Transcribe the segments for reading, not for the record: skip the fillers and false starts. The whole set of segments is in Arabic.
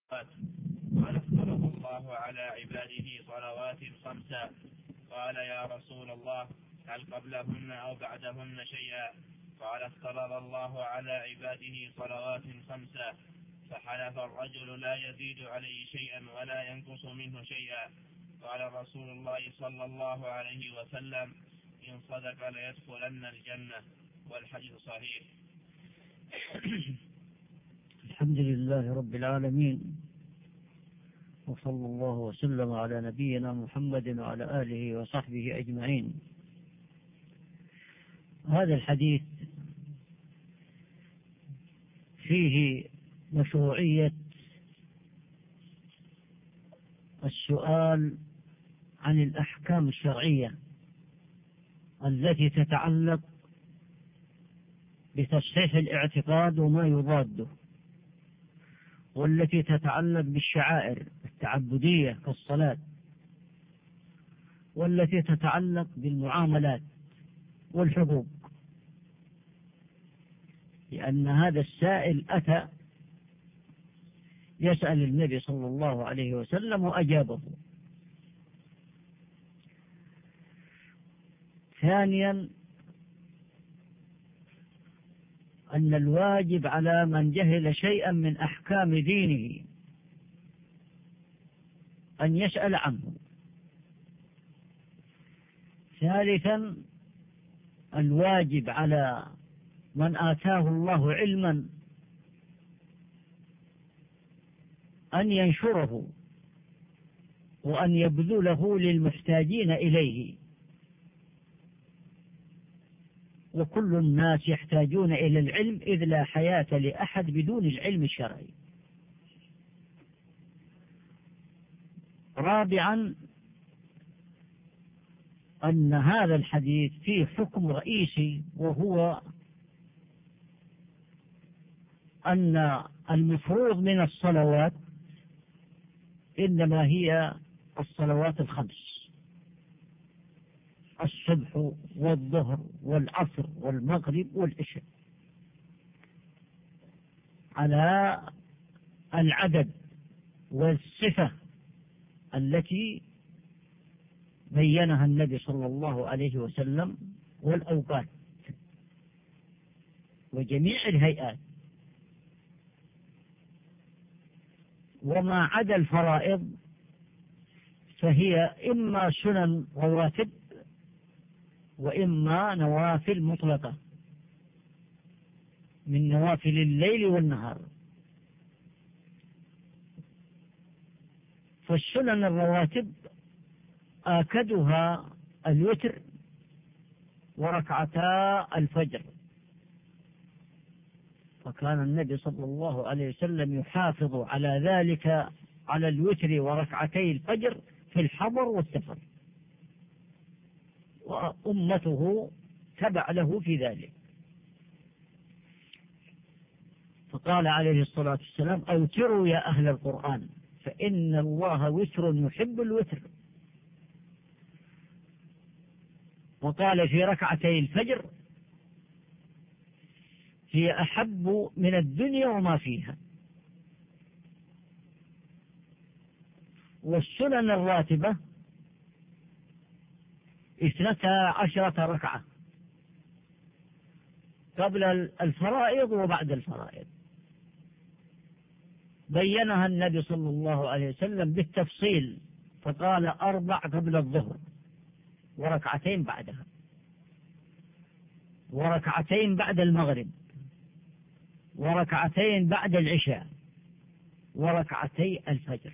قال افترض الله على عباده صلوات خمسا. قال يا رسول الله هل قبلهن أو بعدهن شيئا؟ قال افترض الله على عباده صلوات خمسا، فحلف الرجل لا يزيد عليه شيئا ولا ينقص منه شيئا. قال رسول الله صلى الله عليه وسلم إن صدق ليدخلن الجنة. والحديث صحيح. الحمد لله رب العالمين، وصلى الله وسلم على نبينا محمد وعلى آله وصحبه أجمعين. هذا الحديث فيه مشروعية السؤال عن الأحكام الشرعية التي تتعلق بتصحيح الاعتقاد وما يضاده، والتي تتعلق بالشعائر التعبدية كالصلاة، والتي تتعلق بالمعاملات والحقوق، لأن هذا السائل أتى يسأل النبي صلى الله عليه وسلم وأجابه. ثانيا، أن الواجب على من جهل شيئا من أحكام دينه أن يسأل عنه. ثالثا، الواجب على من آتاه الله علما أن ينشره وأن يبذله للمحتاجين إليه، وكل الناس يحتاجون إلى العلم، إذ لا حياة لأحد بدون العلم الشرعي. رابعا، أن هذا الحديث فيه حكم رئيسي، وهو أن المفروض من الصلوات إنما هي الصلوات الخمس: الصبح والظهر والعصر والمغرب والعشاء، على العدد والصفة التي بينها النبي صلى الله عليه وسلم، والأوقات وجميع الهيئات. وما عدا الفرائض فهي إما سنن رواتب وإما نوافل مطلقة من نوافل الليل والنهار. فالسنن الرواتب آكدها الوتر وركعتا الفجر، فكان النبي صلى الله عليه وسلم يحافظ على ذلك، على الوتر وركعتي الفجر في الحضر والسفر، وأمته تبع له في ذلك. فقال عليه الصلاة والسلام: أوتروا يا أهل القرآن فإن الله وتر يحب الوتر. وقال في ركعتي الفجر: هي أحب من الدنيا وما فيها. والسنن الراتبة 12 ركعة قبل الفرائض وبعد الفرائض، بينها النبي صلى الله عليه وسلم بالتفصيل، فقال 4 قبل الظهر وركعتين بعدها، وركعتين بعد المغرب، وركعتين بعد العشاء، وركعتي الفجر.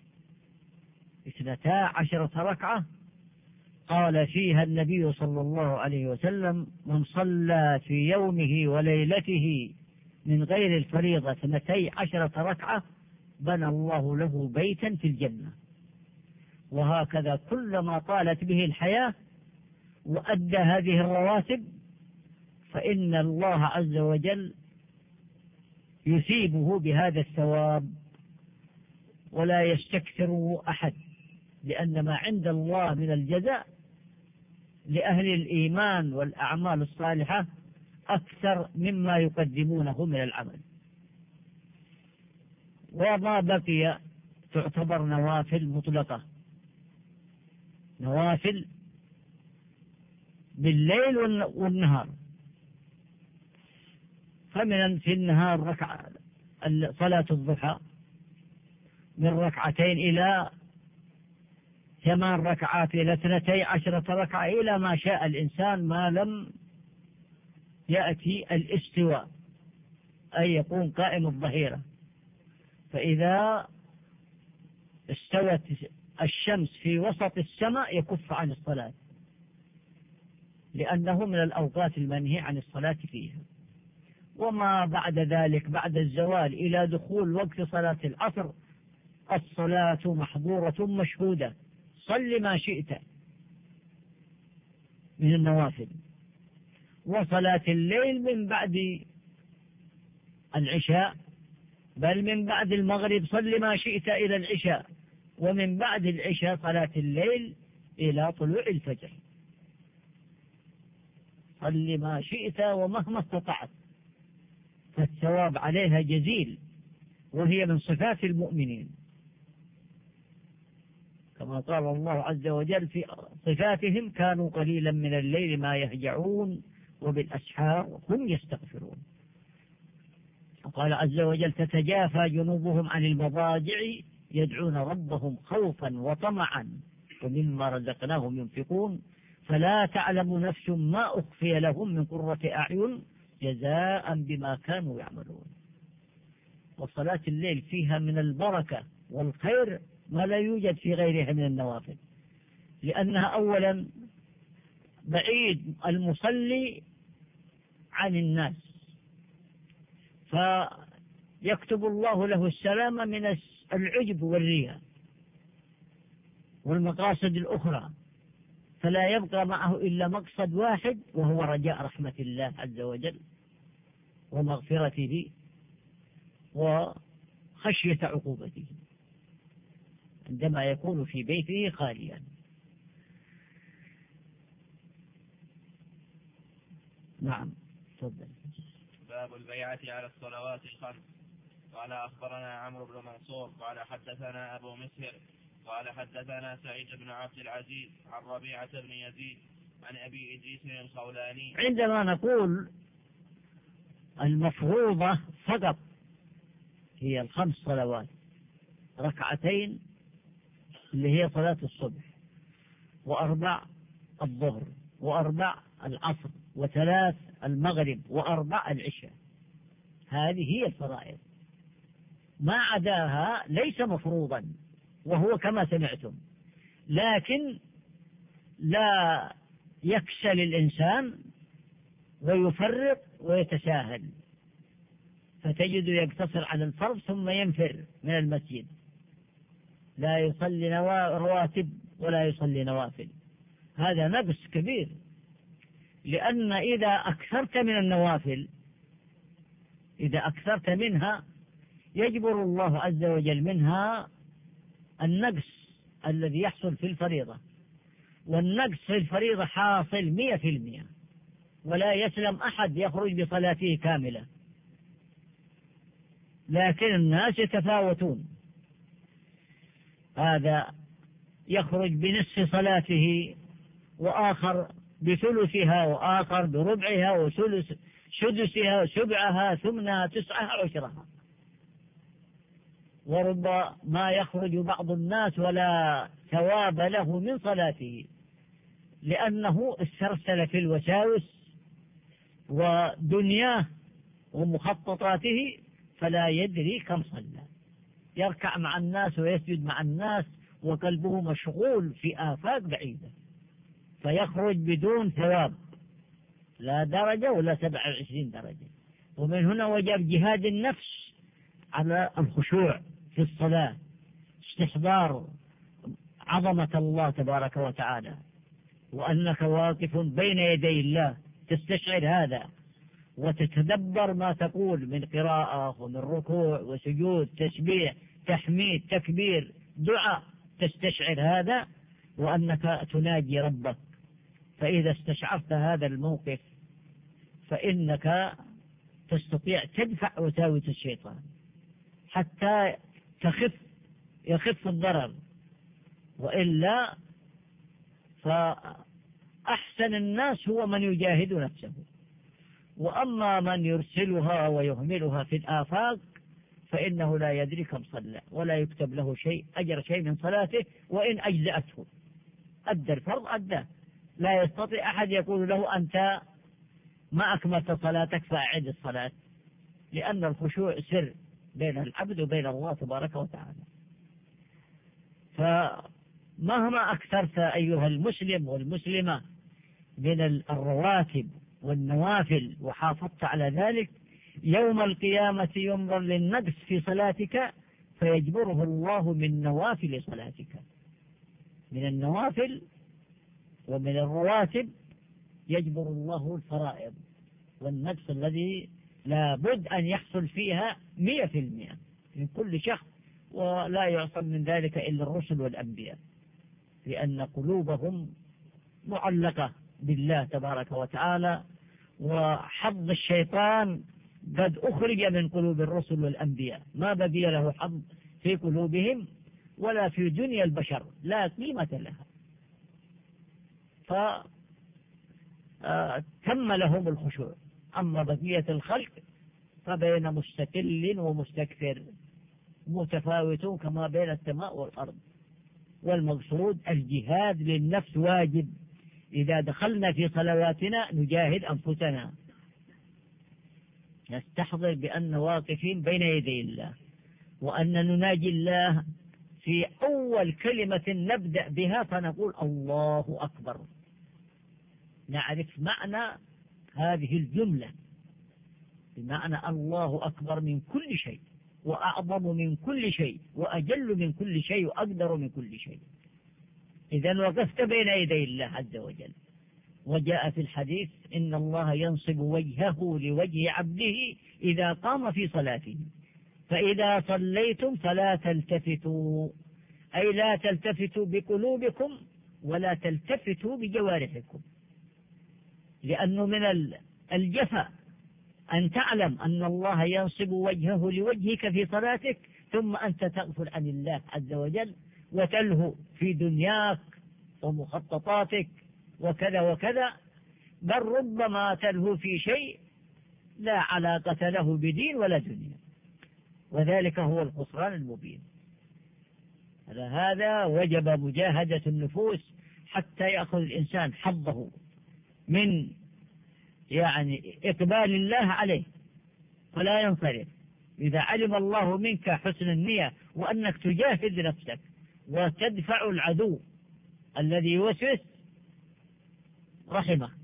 12 ركعة قال فيها النبي صلى الله عليه وسلم: من صلى في يومه وليلته من غير الفريضة 12 ركعة بنى الله له بيتا في الجنة. وهكذا كلما طالت به الحياة وأدى هذه الرواتب فإن الله عز وجل يثيبه بهذا الثواب، ولا يستكثر أحد، لأن ما عند الله من الجزاء لأهل الإيمان والأعمال الصالحة أكثر مما يقدمونه من العمل. وما بقي تعتبر نوافل مطلقة، نوافل بالليل والنهار. في النهار صلاة الضحى من 2 إلى 8 ركعات إلى 12 ركعة إلى ما شاء الإنسان، ما لم يأتي الاستواء أي يكون قائم الظهيرة. فإذا استوت الشمس في وسط السماء يكف عن الصلاة، لأنه من الأوقات المنهي عن الصلاة فيها. وما بعد ذلك بعد الزوال إلى دخول وقت صلاة العصر الصلاة محظورة مشهودة، صل ما شئت من النوافل. وصلاة الليل من بعد العشاء، بل من بعد المغرب صل ما شئت إلى العشاء، ومن بعد العشاء صلاة الليل إلى طلوع الفجر، صل ما شئت ومهما استطعت، فالثواب عليها جزيل، وهي من صفات المؤمنين، كما قال الله عز وجل في صفاتهم: كانوا قليلا من الليل ما يهجعون وبالأسحار هم يستغفرون. وقال عز وجل: تتجافى جنوبهم عن المضاجع يدعون ربهم خوفا وطمعا ومما رزقناهم ينفقون فلا تعلم نفس ما أخفي لهم من قرة أعين جزاء بما كانوا يعملون. وصلاة الليل فيها من البركة والخير ما لا يوجد في غيرها من النوافل، لأنها أولا بعيد المصلي عن الناس، فيكتب الله له السلامة من العجب والرياء والمقاصد الأخرى، فلا يبقى معه إلا مقصد واحد، وهو رجاء رحمة الله عز وجل ومغفرته وخشية عقوبته عندما يكون في بيته خاليا. نعم، تفضل. باب البيعة على الصلوات الخمس. قال أخبرنا عمرو بن منصور قال حدثنا أبو مسهر قال حدثنا سعيد بن عبد العزيز عن ربيعة بن يزيد عن أبي إدريس الخولاني. عندما نقول المفروضة فقط هي 5 صلوات، 2 اللي هي صلاة الصبح، 4 الظهر، 4 العصر، 3 المغرب، 4 العشاء، هذه هي الفرائض. ما عداها ليس مفروضا، وهو كما سمعتم، لكن لا يكسل الإنسان ويفرط ويتساهل، فتجد يقتصر على الفرض ثم ينفر من المسجد، لا يصلي رواتب ولا يصلي نوافل. هذا نقص كبير، لأن إذا أكثرت من النوافل، إذا أكثرت منها يجبر الله عز وجل منها النقص الذي يحصل في الفريضة، والنقص في الفريضة حاصل 100%، ولا يسلم أحد يخرج بصلاته كاملة، لكن الناس يتفاوتون، هذا يخرج بنصف صلاته، وآخر بثلثها، وآخر بربعها وثلث سدسها سبعها ثمنها 9 عشرها. وربما يخرج بعض الناس ولا ثواب له من صلاته، لأنه استرسل في الوساوس ودنياه ومخططاته، فلا يدري كم صلى، يركع مع الناس ويسجد مع الناس وقلبه مشغول في آفاق بعيدة، فيخرج بدون ثواب، لا درجة ولا 27 درجة. ومن هنا وجب جهاد النفس على الخشوع في الصلاة، استحضار عظمة الله تبارك وتعالى، وأنك واقف بين يدي الله، تستشعر هذا وتتدبر ما تقول من قراءة ومن ركوع وسجود، تسبيح، تحميد، تكبير، دعاء، تستشعر هذا وأنك تناجي ربك. فإذا استشعرت هذا الموقف فإنك تستطيع تدفع وساوس الشيطان، حتى يخف الضرر، وإلا فأحسن الناس هو من يجاهد نفسه. وأما من يرسلها ويهملها في الآفاق فإنه لا يدري كم صلى، ولا يكتب له أجر شيء من صلاته وإن أجزأته. أدى الفرض أداه، لا يستطيع أحد يقول له أنت ما أكملت صلاتك فأعد الصلاة، لأن الخشوع سر بين العبد وبين الله تبارك وتعالى. فمهما أكثرت أيها المسلم والمسلمة من الرواتب والنوافل وحافظت على ذلك، يوم القيامة ينظر للنقص في صلاتك فيجبره الله من نوافل صلاتك، من النوافل ومن الرواتب يجبر الله الفرائض والنقص الذي لا بد أن يحصل فيها 100% من كل شخص، ولا يعصم من ذلك إلا الرسل والأنبياء، لأن قلوبهم معلقة بالله تبارك وتعالى، وحظ الشيطان قد أخرج من قلوب الرسل والأنبياء، ما بقي له حظ في قلوبهم ولا في دنيا البشر، لا قيمة لها. فتم لهم الخشوع. أما بقية الخلق فبين مستقل ومستكثر متفاوتون كما بين السماء والأرض. والمقصود الجهاد للنفس واجب. إذا دخلنا في صلواتنا نجاهد أنفسنا، نستحضر بأن واقفين بين يدي الله، وأن نناجي الله في أول كلمة نبدأ بها فنقول الله أكبر. نعرف معنى هذه الجملة، بمعنى الله أكبر من كل شيء، وأعظم من كل شيء، وأجل من كل شيء، وأقدر من كل شيء. إذن وقفت بين يدي الله عز وجل. وجاء في الحديث إن الله ينصب وجهه لوجه عبده إذا قام في صلاته، فإذا صليتم فلا تلتفتوا، أي لا تلتفتوا بقلوبكم ولا تلتفتوا بجوارحكم، لأنه من الجفا أن تعلم أن الله ينصب وجهه لوجهك في صلاتك ثم أنت تغفل عن الله عز وجل وتلهو في دنياك ومخططاتك وكذا وكذا، بل ربما تلهو في شيء لا علاقة له بدين ولا دنيا، وذلك هو الخسران المبين. على هذا وجب مجاهدة النفوس حتى يأخذ الإنسان حظه من إقبال الله عليه فلا ينصرف. إذا علم الله منك حسن النية وأنك تجاهد نفسك وتدفع العدو الذي يوسوس رحمه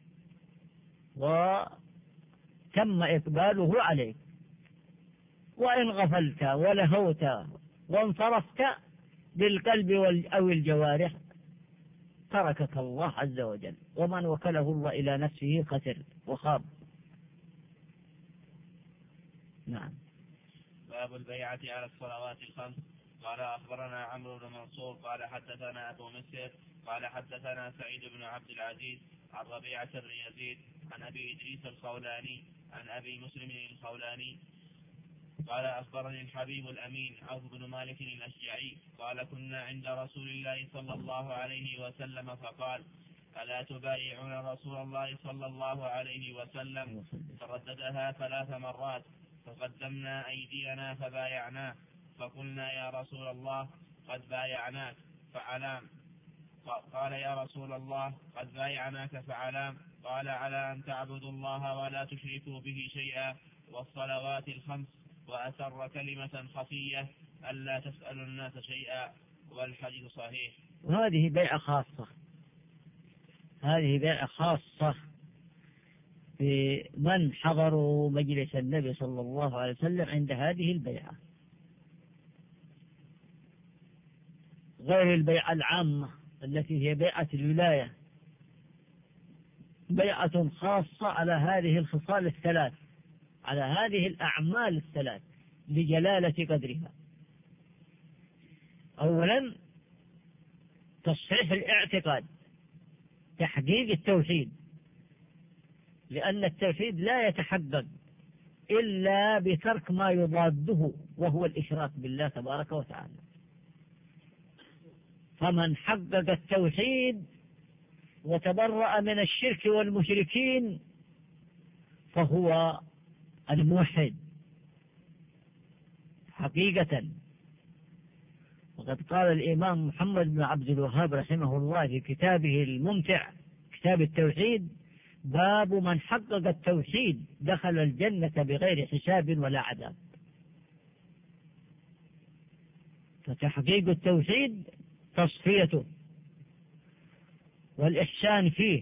وتم إقباله عليك، وإن غفلت ولهوت وانصرفت بالقلب أو الجوارح تركك الله عز وجل، ومن وكله الله إلى نفسه خسر وخاب. نعم. باب البيعة على الصلوات الخمس. قال أخبرنا عمرو بن منصور قال حدثنا أبو مسهر قال حدثنا سعيد بن عبد العزيز عن ربيعة بن يزيد عن أبي إدريس الخولاني عن أبي مسلم الخولاني قال أخبرني الحبيب الأمين عوف بن مالك الأشجعي قال كنا عند رسول الله صلى الله عليه وسلم فقال ألا تبايعون رسول الله صلى الله عليه وسلم؟ فرددها 3 مرات، فقدمنا أيدينا فبايعناه، فقلنا يا رسول الله قد بايعناك فعلام؟ قال يا رسول الله قد بايعناك فعلام؟ قال على أن تعبدوا الله ولا تشركوا به شيئا والصلوات الخمس، وأسر كلمة خفية ألا تسألوا الناس شيئا، والحديث صحيح. وهذه بيعة خاصة، هذه بيعة خاصة بمن حضروا مجلس النبي صلى الله عليه وسلم عند هذه البيعة، غير البيعة العامة التي هي بيعة الولاية. بيعة خاصة على هذه الخصال الثلاث، على هذه الأعمال الثلاث لجلالة قدرها. أولا تصحيح الاعتقاد، تحقيق التوحيد، لأن التوحيد لا يتحقق إلا بترك ما يضاده وهو الإشراك بالله تبارك وتعالى. فمن حقق التوحيد وتبرأ من الشرك والمشركين فهو الموحد حقيقة. وقد قال الإمام محمد بن عبد الوهاب رحمه الله في كتابه الممتع كتاب التوحيد: باب من حقق التوحيد دخل الجنة بغير حساب ولا عذاب. فتحقيق التوحيد تصفيته والإحسان فيه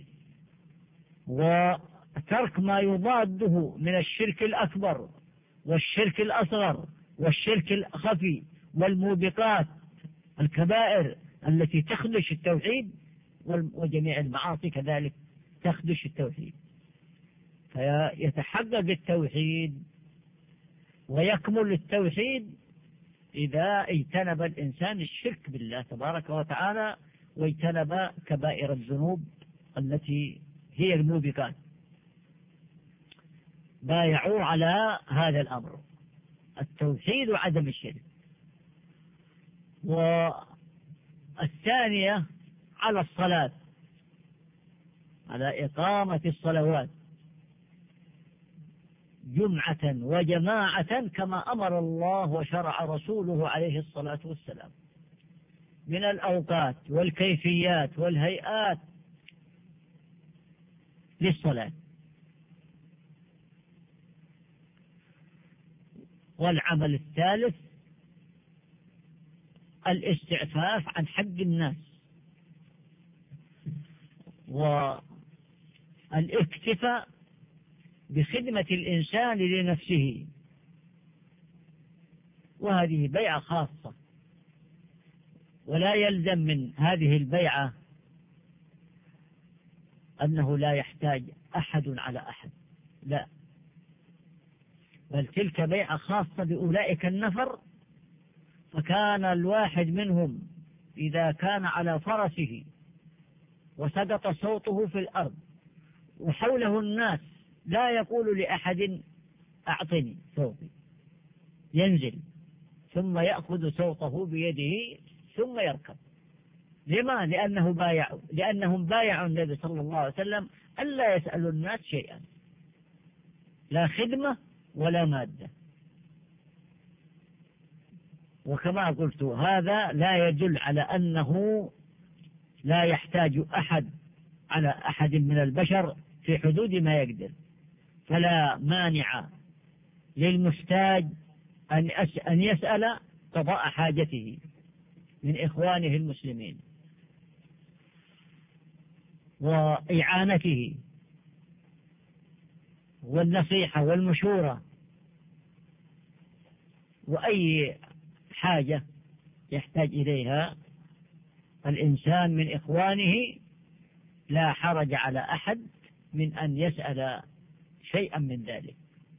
وترك ما يضاده من الشرك الأكبر والشرك الأصغر والشرك الخفي والموبقات الكبائر التي تخدش التوحيد، وجميع المعاصي كذلك تخدش التوحيد. فيتحقق التوحيد ويكمل التوحيد إذا اجتنب الإنسان الشرك بالله تبارك وتعالى واجتنب كبائر الذنوب التي هي الموبقات. بايعوا على هذا الأمر، التوحيد وعدم الشرك. والثانية على الصلاة، على إقامة الصلوات جمعة وجماعة كما أمر الله وشرع رسوله عليه الصلاة والسلام من الأوقات والكيفيات والهيئات للصلاة. والعمل الثالث الاستعفاف عن حق الناس والاكتفاء بخدمة الإنسان لنفسه، وهذه بيعة خاصة، ولا يلزم من هذه البيعة أنه لا يحتاج أحد على أحد، لا، بل تلك بيعة خاصة بأولئك النفر. فكان الواحد منهم إذا كان على فرسه وسقط صوته في الأرض وحوله الناس لا يقول لأحد أعطني صوتي، ينزل ثم يأخذ صوته بيده ثم يركب. لما؟ لأنهم بايعوا النبي صلى الله عليه وسلم ألا يسألوا الناس شيئا، لا خدمة ولا مادة. وكما قلت هذا لا يدل على أنه لا يحتاج أحد على أحد من البشر في حدود ما يقدر، فلا مانع للمحتاج أن يسأل قضاء حاجته من إخوانه المسلمين وإعانته والنصيحة والمشورة، وأي حاجة يحتاج إليها الإنسان من إخوانه لا حرج على أحد من أن يسأل شيئا من ذلك.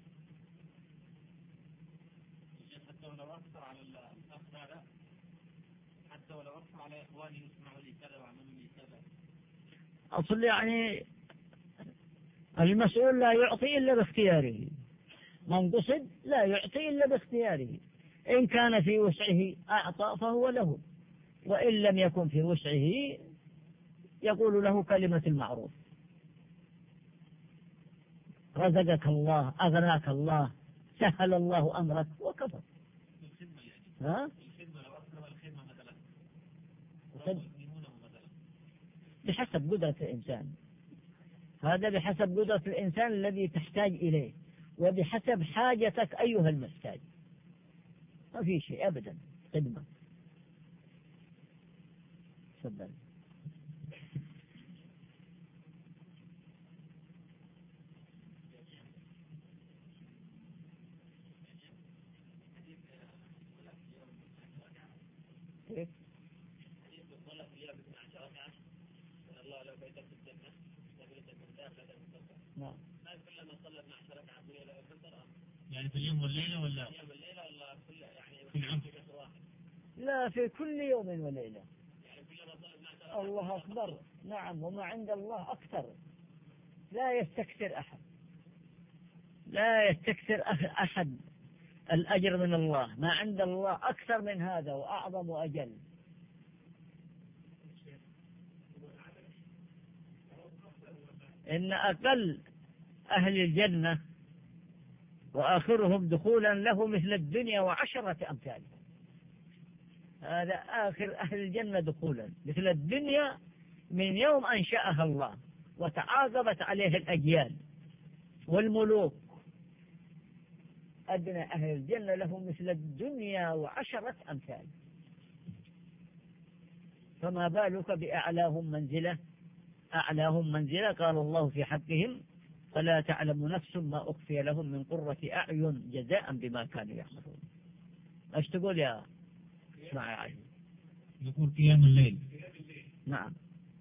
حتى ولو أكثر على الأخ هذا، حتى ولو أكثر على إخوانه يسمعوا لي كذا وعملوا لي كذا. أصل يعني المسؤول لا يعطي إلا باختياره، من قصد لا يعطي إلا باختياره، إن كان في وسعه أعطى فهو له، وإن لم يكن في وسعه يقول له كلمة المعروف: رزقك الله، أغناك الله، سهل الله أمرك، وكفى. ها؟ بحسب قدرة الإنسان، هذا بحسب قدرة الإنسان الذي تحتاج إليه، وبحسب حاجتك أيها المحتاج، ما في شيء أبدا. خدمة. تفضل. يعني في اليوم والليلة ولا كل يوم؟ لا، في كل يوم وليلة. الله أكبر. نعم، وما عند الله أكثر، لا يستكثر أحد، لا يستكثر أحد الأجر من الله، ما عند الله أكثر من هذا وأعظم وأجل. إن أقل أهل الجنة وآخرهم دخولا له مثل الدنيا وعشرة أمثالها. هذا آخر أهل الجنة دخولا مثل الدنيا من يوم أنشأها الله وتعاقبت عليه الأجيال والملوك. أدنى أهل الجنة له مثل الدنيا وعشرة أمثال، فما بالك بأعلاهم منزلة. أعلاهم منزلة قال الله في حقهم فلا تعلم نفس ما أخفي لهم من قرة أعين جزاء بما كانوا يعملون. ايش تقول يا اسماعيل؟ يقول قيام الليل. نعم.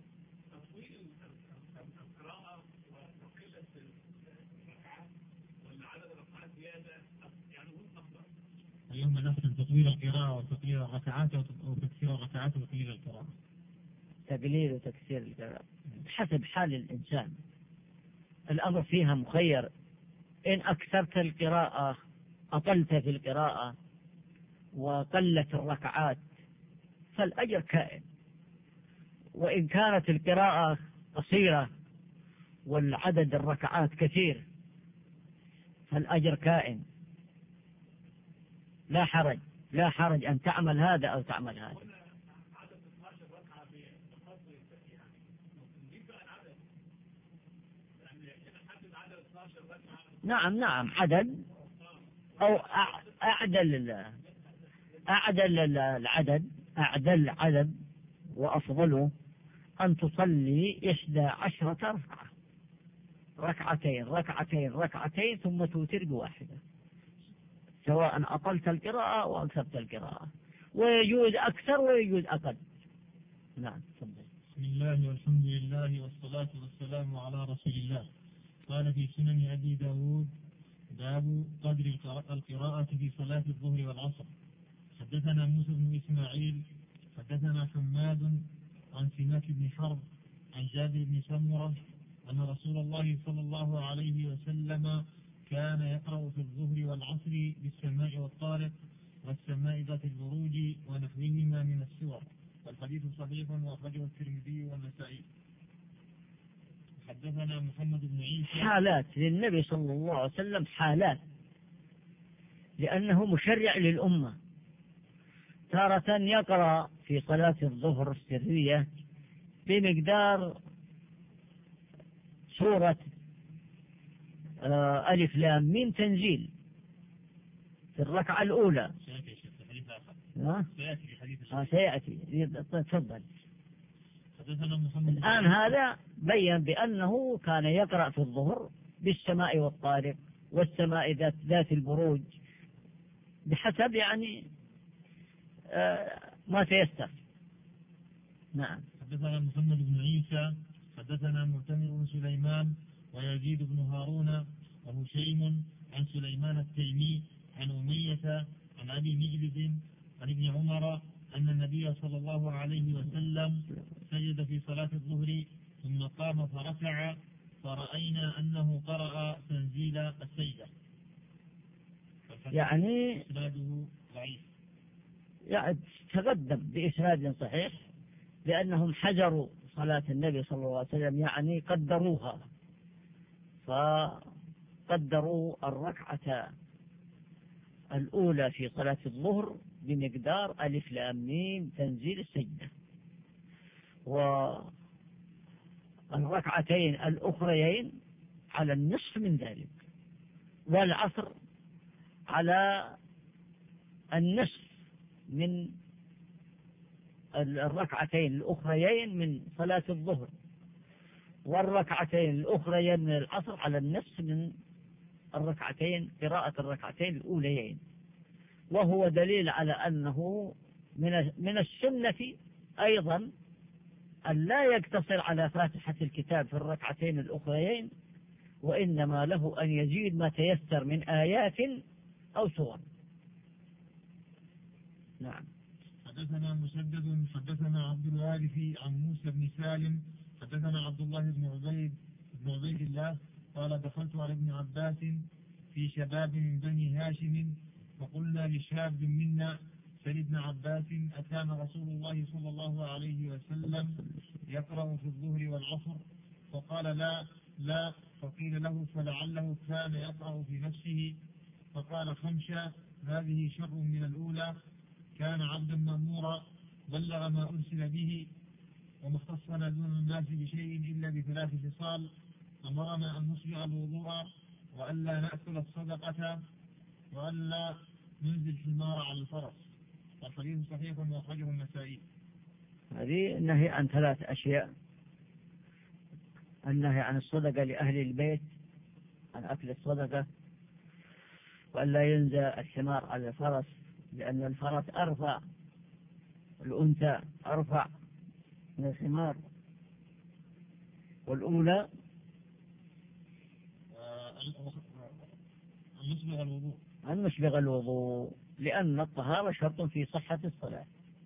اليوم نحن تطويل القراءة وتطويل الركعات أو تكسير الركعات وتقليل القراءة. تقليل وتكسير القراءة حسب حال الإنسان، الأمر فيها مخير. إن أكثرت القراءة أطلت في القراءة وقلت الركعات فالأجر كائن، وإن كانت القراءة قصيرة والعدد الركعات كثير فالأجر كائن. لا حرج، لا حرج أن تعمل هذا أو تعمل هذا. نعم نعم، عدد أو أعدل العدد، أعدل عدد وأفضله أن تصلي 11 ركعة، ركعتين ركعتين ركعتين ثم توتر بواحدة، سواء أطلت القراءة أو أكثرت القراءة، ويجوز أكثر ويجوز أقل. نعم. بسم الله والحمد لله والصلاة والسلام على رسول الله. قال في سنن أبي داود باب قدر القراءة في صلاة الظهر والعصر. حدثنا موسى بن إسماعيل حدثنا حماد عن سماك بن حرب عن جابر بن سمرة أن رسول الله صلى الله عليه وسلم كان يقرأ في الظهر والعصر بالسماء والطارق والسماء ذات البروج ونحوهما من السور، والحديث صحيح وأخرجه الترمذي والنسائي. حدثنا محمد بن عيسى. حالات للنبي صلى الله عليه وسلم، حالات، لأنه مشرع للأمة. تارة يقرأ في صلاة الظهر السرية بمقدار سورة ألف لام ميم تنزيل في الركعة الأولى. سيأتي. تفضل. الآن هذا بيّن بأنه كان يقرأ في الظهر بالسماء والطارق والسماء ذات البروج بحسب يعني ما تيسر. نعم. حدثنا محمد بن عيسى حدثنا معتمر بن سليمان ويزيد بن هارون وهشيم عن سليمان التيمي عن أمية عن أبي مجلس عن ابن عمر أن النبي صلى الله عليه وسلم سجد في صلاة الظهر ثم قام فركع فرأينا أنه قرأ تنزيل السجدة. يعني إسناده ضعيف، يعني تقدم بإسناد صحيح، لأنهم حجروا صلاة النبي صلى الله عليه وسلم، يعني قدروها، فقدروا الركعة الأولى في صلاة الظهر بمقدار ألف لام ميم تنزيل السجدة، والركعتين الأخريين على النصف من ذلك، والعصر على النصف من الركعتين الأخريين من صلاة الظهر، والركعتين الأخريين من العصر على النصف من الركعتين، قراءة الركعتين الأوليين. وهو دليل على أنه من السنة أيضا أن لا يقتصر على فاتحة الكتاب في الركعتين الأخريين، وإنما له أن يزيد ما تيسر من آيات أو سور. نعم. حدثنا مسدد حدثنا عبد الوارث عن موسى بن سالم حدثنا عبد الله بن عبيد الله قال دخلت على ابن عباس في شباب من بني هاشم، فقلنا لشاب منا سل ابن عباس أكان رسول الله صلى الله عليه وسلم يقرأ في الظهر والعصر؟ فقال لا. فقيل له فلعله كان يقرأ في نفسه، فقال خمشة هذه شر من الأولى، كان عبدا مأمورا بلغ ما أرسل به، وما اختصنا دون الناس بشيء إلا بثلاث خصال: أمرنا أن نسبغ الوضوء، وألا نأكل الصدقة، وألا ننزل الحمار على الفرس. والحديث صحيح وأخرجه النسائي. هذه النهي عن 3 أشياء: النهي عن الصدقة لأهل البيت، عن أكل الصدقة، وألا ينزل الحمار على الفرس، لأن الفرس أرفع، الأنثى أرفع من الحمار. والأولى أن نسبغ الوضوء، لأن الطهارة شرط في صحة الصلاة.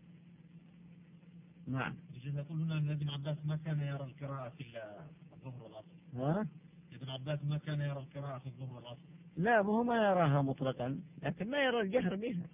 نعم. يقول هنا أن ابن عباس ما كان يرى القراءة في الظهر والعصر. ابن عباس ما كان يرى القراءة في الظهر والعصر. لا، هو ما يراها مطلقا، لكن ما يرى الجهر بها.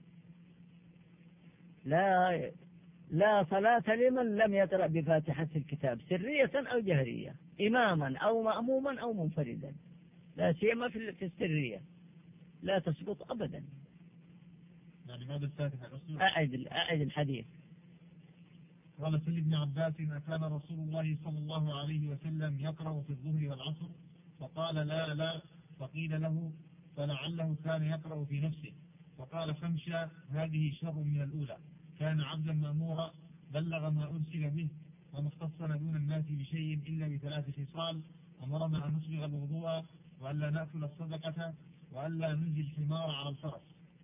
لا صلاة لمن لم يقرأ بفاتحة الكتاب سرية أو جهرية، إماما أو مأموما أو منفردا، لا سيما في السرية لا تسقط أبدا. يعني ماذا الفاتحة؟ أعد الحديث. قال سل ابن عباس كان رسول الله صلى الله عليه وسلم يقرأ في الظهر والعصر؟ فقال لا. فقيل له فلعله كان يقرأ في نفسه، فقال خمشة هذه شر من الأولى، كان عبدا مأمورا بلغ ما أرسل به، وما اختصنا دون الناس بشيء إلا ب3 خصال: أمرنا أن نسبغ الوضوء، وألا نأكل الصدقة، وألا ننزل الحمار على الفرس.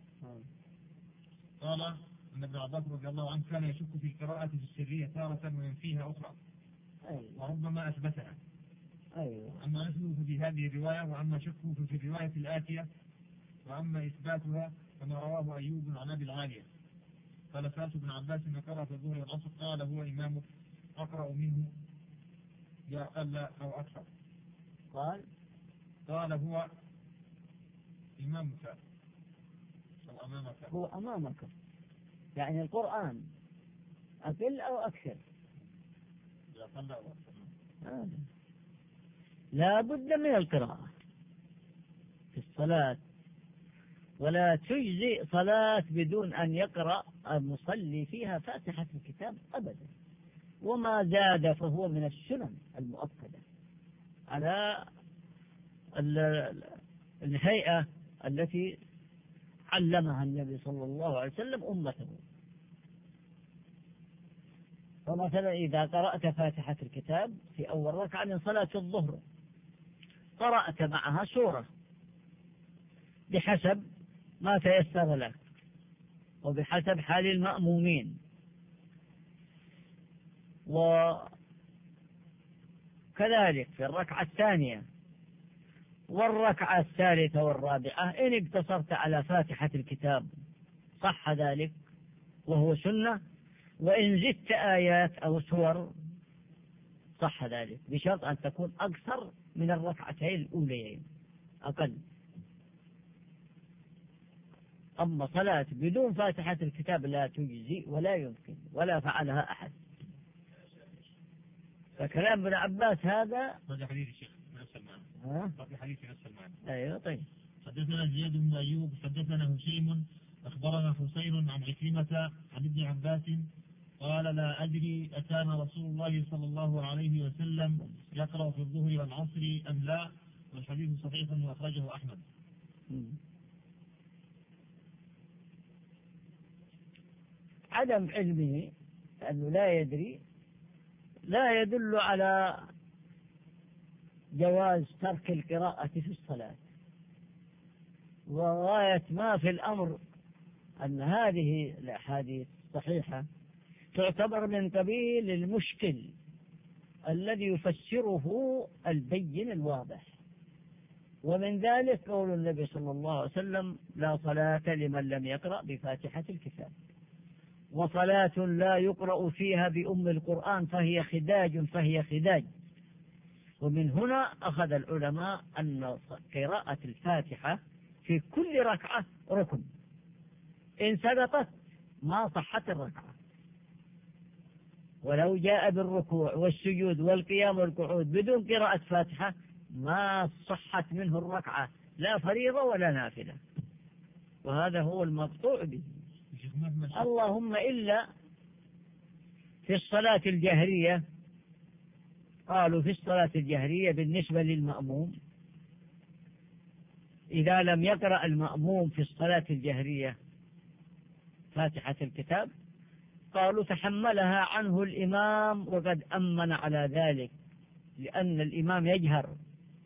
قال أن ابن عباس رضي الله عنه كان يشك في القراءة في السرية تارة وينفيها أخرى، وربما أثبتها. أما نثبت في هذه الرواية، وأما شكه في الرواية الآتية، وأما إثباتها كما رواه أيوب عن أبي العالية. قال سألت ابن عباس إن قرأ في الظهر والعصر؟ قال هو إمامك أقرأ منه بأقل أو أكثر. قال هو إمامك أو أمامك. هو أمامك، يعني القرآن أقل أو أكثر. لا بد من القراءة في الصلاة، ولا تجزئ صلاة بدون أن يقرأ المصلي فيها فاتحة الكتاب أبدا، وما زاد فهو من السنن المؤكدة على الهيئة التي علمها النبي صلى الله عليه وسلم أمته. فمثلا إذا قرأت فاتحة الكتاب في أول ركعة من صلاة الظهر، قرأت معها سورة بحسب ما تيسر لك وبحسب حال المأمومين، وكذلك في الركعة الثانية والركعة الثالثة والرابعة إن اقتصرت على فاتحة الكتاب صح ذلك وهو سنة، وإن زدت آيات أو سور صح ذلك، بشرط أن تكون أقصر من الركعتين الأوليين أقل. أما صلاة بدون فاتحة الكتاب لا تجزي ولا يمكن، ولا فعلها أحد. فكلام ابن عباس هذا حديث الشيخ نفس المعنى. حديث نفس المعنى. أيوة طيب. حدثنا زياد بن أيوب حدثنا هشيم أخبرنا حسين عن عكرمة عن ابن عباس قال لا أدري أكان رسول الله صلى الله عليه وسلم يقرأ في الظهر والعصر أم لا، والحديث صحيح وأخرجه أحمد. عدم علمه أنه لا يدري لا يدل على جواز ترك القراءة في الصلاة، وغاية ما في الأمر أن هذه الأحاديث الصحيحة تعتبر من قبيل المشكل الذي يفسره البين الواضح، ومن ذلك قول النبي صلى الله عليه وسلم لا صلاة لمن لم يقرأ بفاتحة الكتاب، وصلاة لا يقرأ فيها بأم القرآن فهي خداج، ومن هنا أخذ العلماء أن قراءة الفاتحة في كل ركعة ركن، إن سقطت ما صحت الركعة، ولو جاء بالركوع والسجود والقيام والقعود بدون قراءة فاتحة ما صحت منه الركعة، لا فريضة ولا نافلة، وهذا هو المقطوع به. اللهم إلا في الصلاة الجهرية، قالوا في الصلاة الجهرية بالنسبة للمأموم إذا لم يقرأ المأموم في الصلاة الجهرية فاتحة الكتاب قالوا تحملها عنه الإمام وقد أمن على ذلك، لأن الإمام يجهر،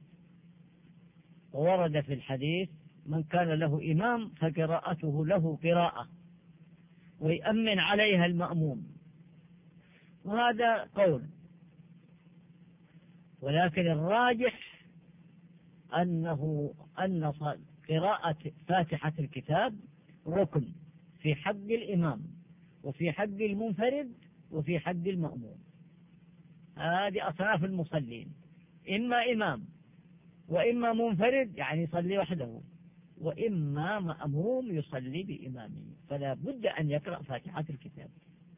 وورد في الحديث من كان له إمام فقراءته له قراءة ويأمن عليها المأموم، وهذا قول، ولكن الراجح أن قراءة فاتحة الكتاب ركن في حق الإمام وفي حق المنفرد وفي حق المأموم. هذه أصناف المصلين، إما إمام وإما منفرد يعني يصلي وحده، وإما مأموم يصلي بإمامه، فلا بد أن يقرأ فاتحة الكتاب.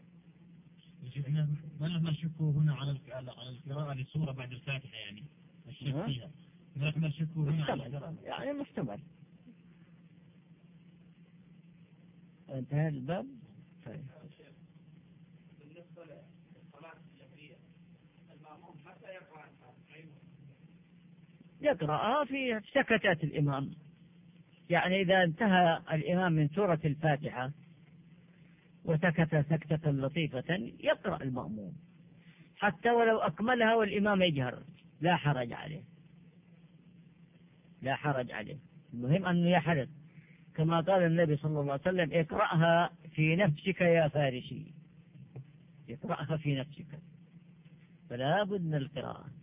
ما الشكوه هنا على القراءة للسورة بعد الفاتحة، يعني الشك فيها ما الشكوه هنا على القراءة يعني محتمل. انتهى الباب. بالنسبة للصلاة الجهرية المأموم حتى يقرأ في سكتات الإمام، يعني إذا انتهى الإمام من سورة الفاتحة وسكت سكتة لطيفة يقرأ المأموم حتى ولو أكملها والإمام يجهر، لا حرج عليه، لا حرج عليه، المهم أنه يحرص كما قال النبي صلى الله عليه وسلم اقرأها في نفسك يا فارسي، اقرأها في نفسك، فلا بد من القراءة.